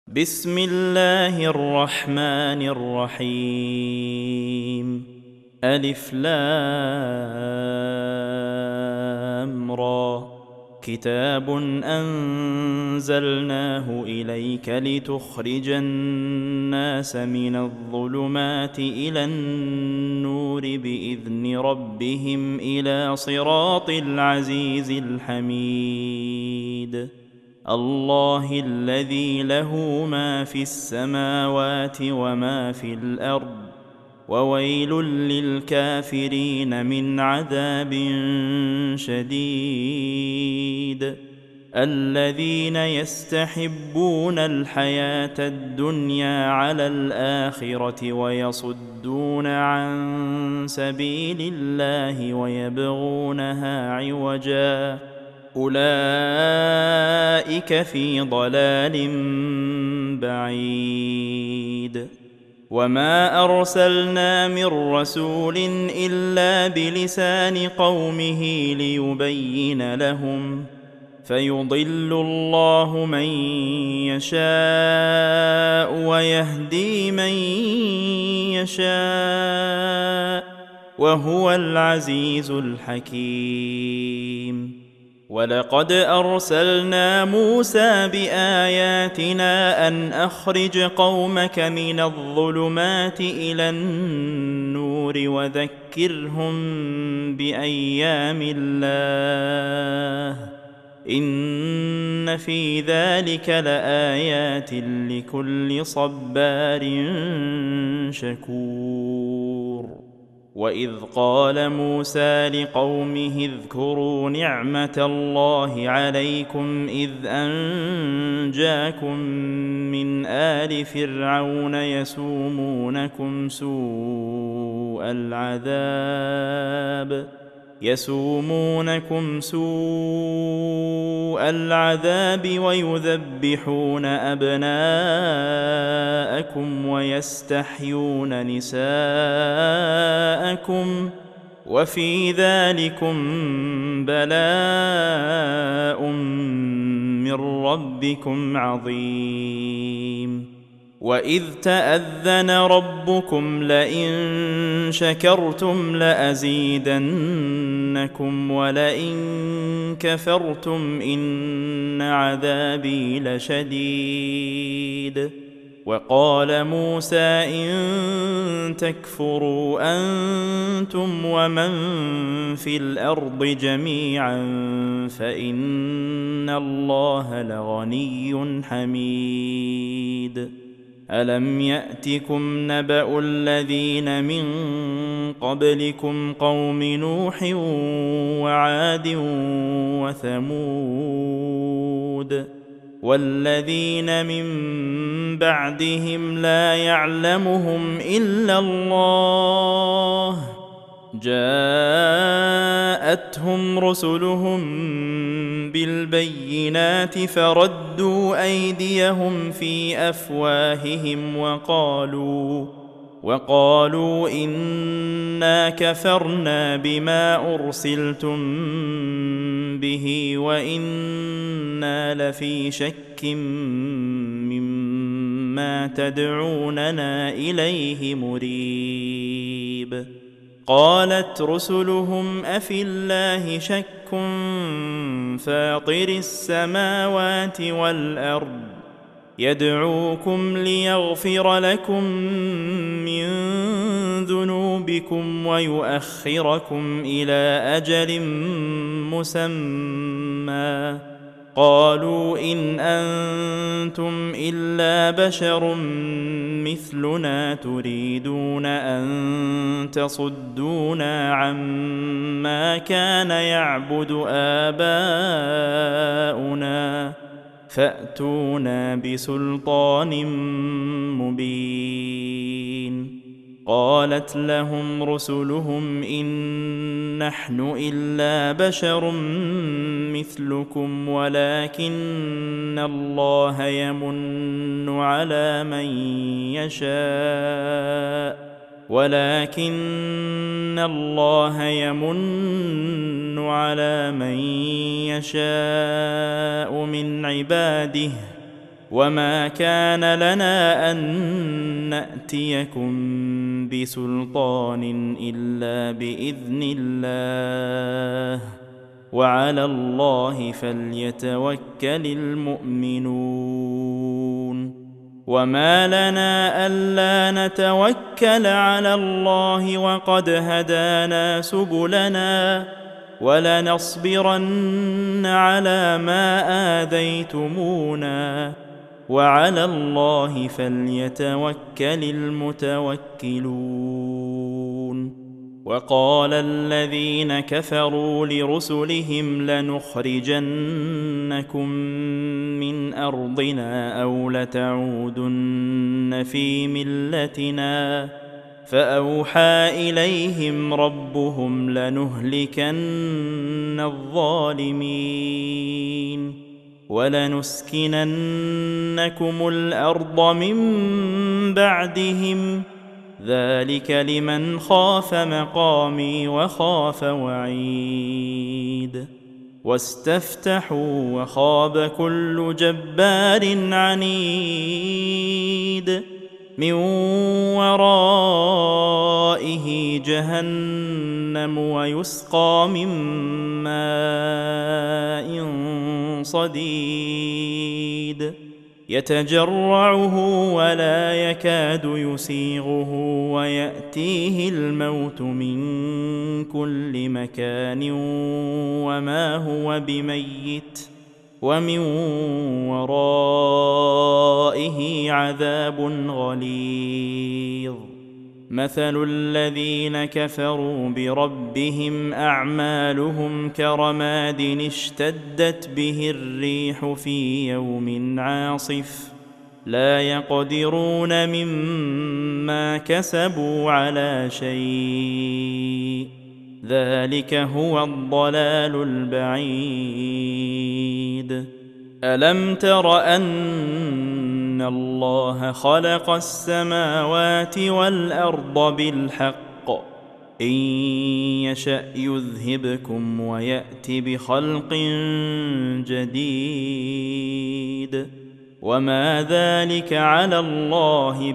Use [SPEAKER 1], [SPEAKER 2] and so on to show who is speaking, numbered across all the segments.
[SPEAKER 1] بسم الله الرحمن الرحيم. ألف لام را. كتاب أنزلناه إليك لتخرج الناس من الظلمات إلى النور بإذن ربهم إلى صراط العزيز الحميد. الله الذي له ما في السماوات وما في الأرض، وويل للكافرين من عذاب شديد. الذين يستحبون الحياة الدنيا على الآخرة ويصدون عن سبيل الله ويبغونها عوجا، أولئك في ضلال بعيد. وما أرسلنا من رسول إلا بلسان قومه ليبين لهم، فيضل الله من يشاء ويهدي من يشاء، وهو العزيز الحكيم. ولقد أرسلنا موسى بآياتنا أن أخرج قومك من الظلمات إلى النور وذكرهم بأيام الله، إن في ذلك لآيات لكل صبار شكور. وإذ قال موسى لقومه اذكروا نعمة الله عليكم إذ أنجاكم من آل فرعون يسومونكم سوء العذاب ويذبحون أبناءكم ويستحيون نساءكم، وفي ذلكم بلاء من ربكم عظيم. وإذ تأذن ربكم لئن شكرتم لأزيدنكم ولئن كفرتم إن عذابي لشديد. وقال موسى إن تكفروا أنتم ومن في الأرض جميعا فإن الله لغني حميد. ألم يأتكم نبأ الذين من قبلكم قوم نوح وعاد وثمود والذين من بعدهم لا يعلمهم إلا الله، جاءتهم رسلهم بالبينات فردوا أيديهم في أفواههم وقالوا إنا كفرنا بما أرسلتم به وإنا لفي شك مما تدعوننا إليه مريب. قالت رسلهم أفي الله شك فاطر السماوات والأرض يدعوكم ليغفر لكم من ذنوبكم ويؤخركم إلى أجل مسمى، قالوا إن أنتم إلا بشر مثلنا تريدون أن تصدونا عما كان يعبد آباؤنا فأتونا بسلطان مبين. قالت لهم رسلهم إن نحن إلا بشر مثلكم ولكن الله يمن على من يشاء من عباده وما كان لنا أن نأتيكم بسلطان إلا بإذن الله وعلى الله فليتوكل المؤمنون وما لنا ألا نتوكل على الله وقد هدانا سبلنا ولنصبرن على ما آذيتمونا وعلى الله فليتوكل المتوكلون وقال الذين كفروا لرسلهم لنخرجنكم من أرضنا أو لتعودن في ملتنا فأوحى إليهم ربهم لنهلكن الظالمين ولنسكننكم الأرض من بعدهم ذلك لمن خاف مقامي وخاف وعيد واستفتحوا وخاب كل جبار عنيد من ورائه جهنم ويسقى من ماء صديد يتجرعه ولا يكاد يسيغه ويأتيه الموت من كل مكان وما هو بميت ومن ورائه عذاب غليظ مثل الذين كفروا بربهم أعمالهم كرماد اشتدت به الريح في يوم عاصف لا يقدرون مما كسبوا على شيء ذلك هو الضلال البعيد ألم تر أن الله خلق السماوات والأرض بالحق إن يشأ يذهبكم ويأت بخلق جديد وما ذلك على الله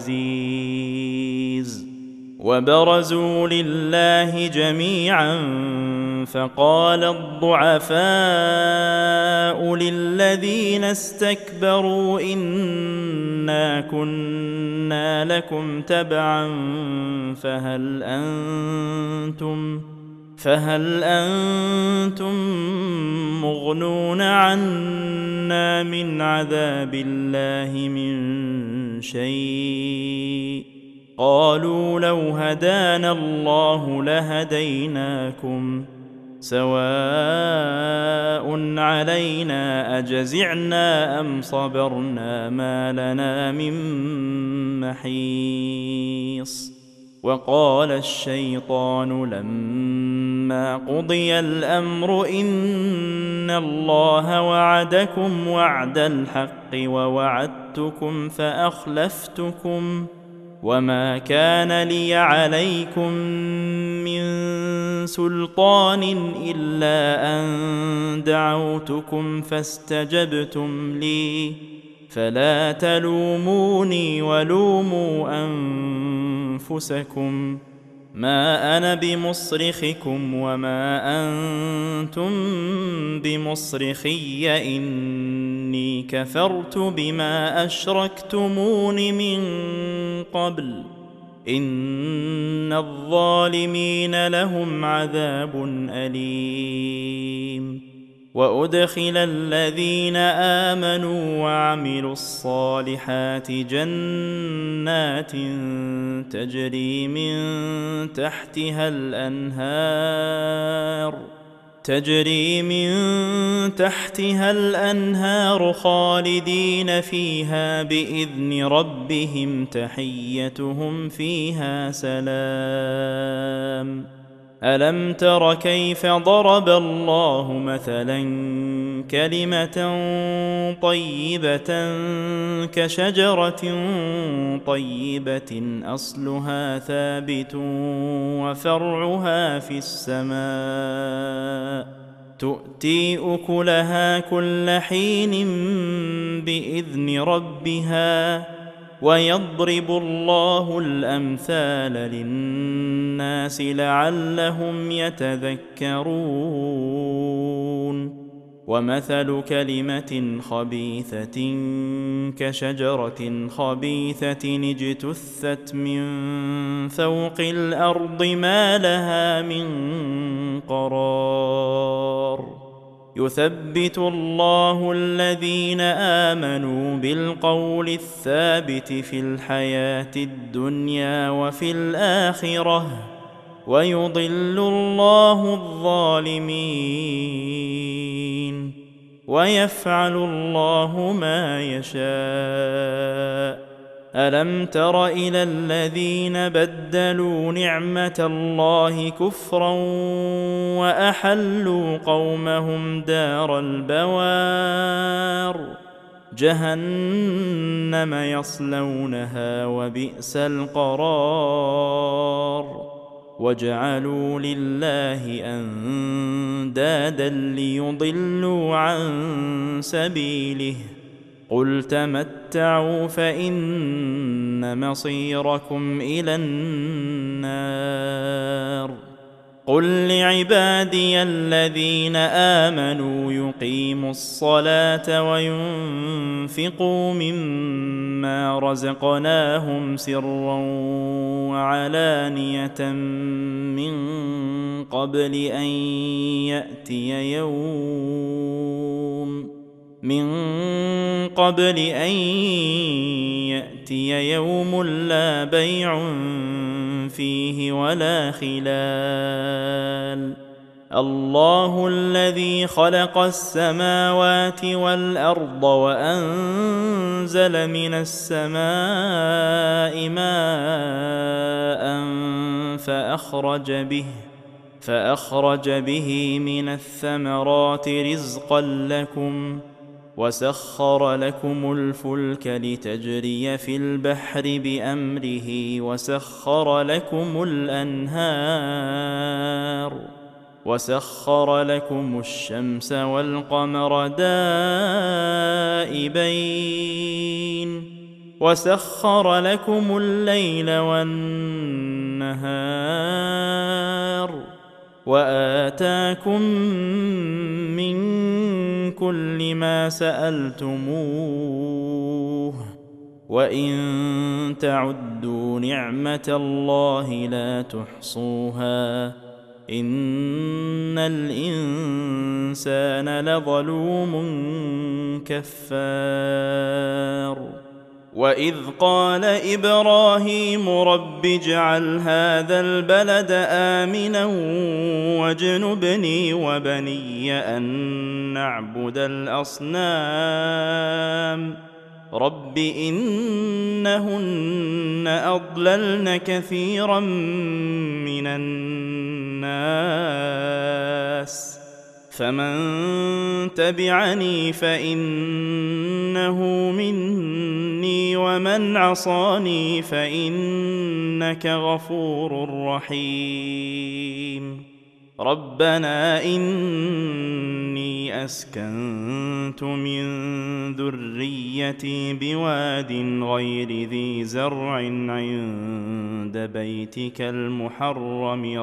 [SPEAKER 1] بعزيز وبرزوا لله جميعا فقال الضعفاء للذين استكبروا إنا كنا لكم تبعا فهل أنتم مغنون عنا من عذاب الله من شيء قالوا لو هدانا الله لهديناكم سواء علينا أجزعنا أم صبرنا ما لنا من محيص وقال الشيطان لما قضي الأمر إن الله وعدكم وعد الحق ووعدتكم فأخلفتكم وما كان لي عليكم من سلطان إلا أن دعوتكم فاستجبتم لي فلا تلوموني ولوموا أنفسكم ما أنا بمصرخكم وما أنتم بمصرخي إني كفرت بما أشركتمون من قبل إن الظالمين لهم عذاب أليم وأدخل الذين آمنوا وعملوا الصالحات جنات تجري من تحتها الأنهار خالدين فيها بإذن ربهم تحيتهم فيها سلام ألم تر كيف ضرب الله مثلا كلمة طيبة كشجرة طيبة أصلها ثابت وفرعها في السماء تؤتي أكلها كل حين بإذن ربها ويضرب الله الأمثال للناس لعلهم يتذكرون ومثل كلمة خبيثة كشجرة خبيثة اجتثت من فوق الأرض ما لها من قرار يثبت الله الذين آمنوا بالقول الثابت في الحياة الدنيا وفي الآخرة ويضل الله الظالمين ويفعل الله ما يشاء ألم تر إلى الذين بدلوا نعمة الله كفرا وأحلوا قومهم دار البوار جهنم يصلونها وبئس القرار وجعلوا لله أندادا ليضلوا عن سبيله قل تمتعوا فإن مصيركم إلى النار قل لعبادي الذين آمنوا يقيموا الصلاة وينفقوا مما رزقناهم سرا وعلانية من قبل أن يأتي يوم لا بيع فيه ولا خلال الله الذي خلق السماوات والأرض وأنزل من السماء ماء فأخرج به من الثمرات رزقا لكم وسخر لكم الفلك لتجري في البحر بأمره وسخر لكم الأنهار وسخر لكم الشمس والقمر دائبين وسخر لكم الليل والنهار وآتاكم من كل ما سألتموه وإن تعدوا نعمة الله لا تحصوها إن الإنسان لظلوم كفار وإذ قال إبراهيم رب اجعل هذا البلد آمنا واجنبني وبني أن نعبد الأصنام رب إنهن أضللن كثيرا من الناس فمن تبعني فإنه مني ومن عصاني فإنك غفور رحيم ربنا إني أسكنت من ذريتي بواد غير ذي زرع عند بيتك المحرم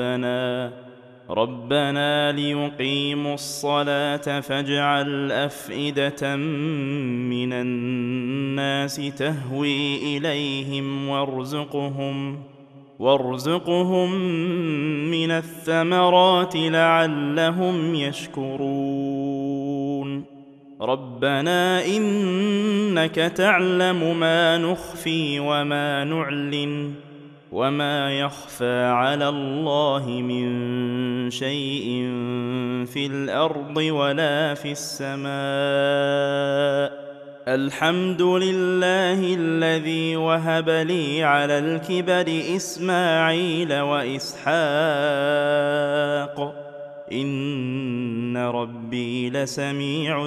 [SPEAKER 1] ربنا ليقيموا الصلاة فاجعل أفئدة من الناس تهوي إليهم وارزقهم من الثمرات لعلهم يشكرون ربنا إنك تعلم ما نخفي وما نعلن وما يخفى على الله من شيء في الأرض ولا في السماء الحمد لله الذي وهب لي على الكبر إسماعيل وإسحاق إن ربي لسميع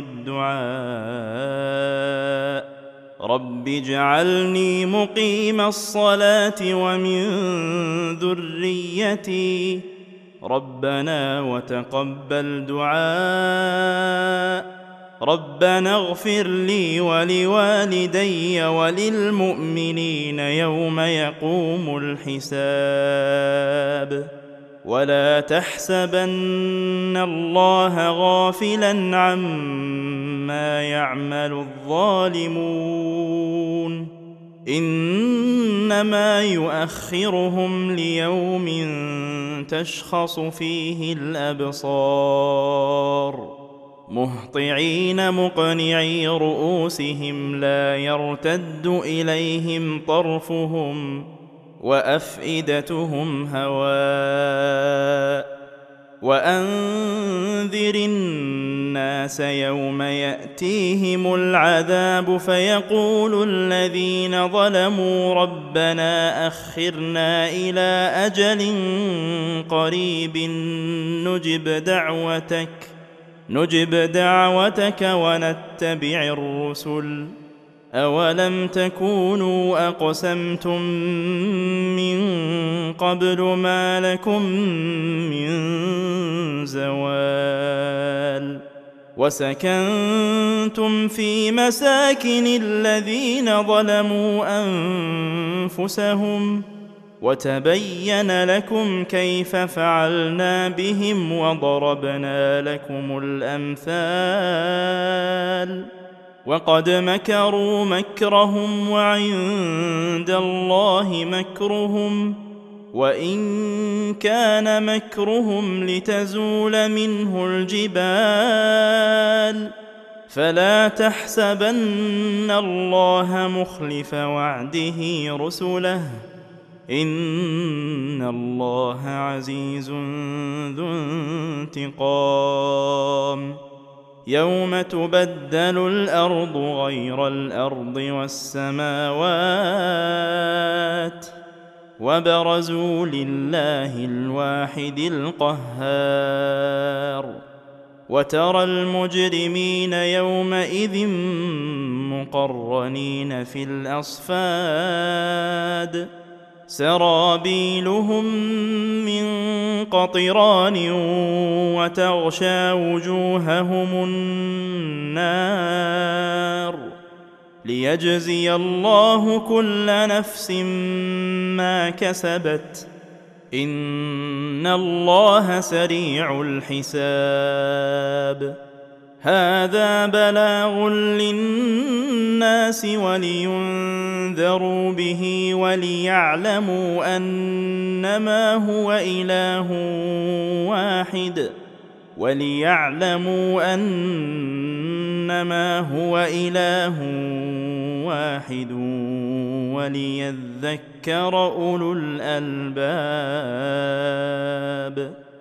[SPEAKER 1] الدعاء رب اجعلني مقيم الصلاة ومن ذريتي ربنا وتقبل دعاء ربنا اغفر لي ولوالدي وللمؤمنين يوم يقوم الحساب ولا تحسبن الله غافلا عما يعمل الظالمون إنما يؤخرهم ليوم تشخص فيه الأبصار مهطعين مقنعي رؤوسهم لا يرتد إليهم طرفهم وأفئدتهم هواء وأنذر الناس يوم يأتيهم العذاب فيقول الذين ظلموا ربنا أخرنا إلى أجل قريب نجب دعوتك ونتبع الرسل أولم تكونوا أقسمتم من قبل ما لكم من زوال وسكنتم في مساكن الذين ظلموا أنفسهم وتبين لكم كيف فعلنا بهم وضربنا لكم الأمثال وقد مكروا مكرهم وعند الله مكرهم وإن كان مكرهم لتزول منه الجبال فلا تحسبن الله مخلف وعده رسله إن الله عزيز ذو انتقام يوم تبدل الأرض غير الأرض والسماوات وبرزوا لله الواحد القهار وترى المجرمين يومئذ مقرنين في الأصفاد سرابيلهم من قطران وتغشى وجوههم النار ليجزي الله كل نفس ما كسبت إن الله سريع الحساب هذا بلاغ للناس ولينذروا به وليعلموا أنما هو إله واحد وليذكر أولو الألباب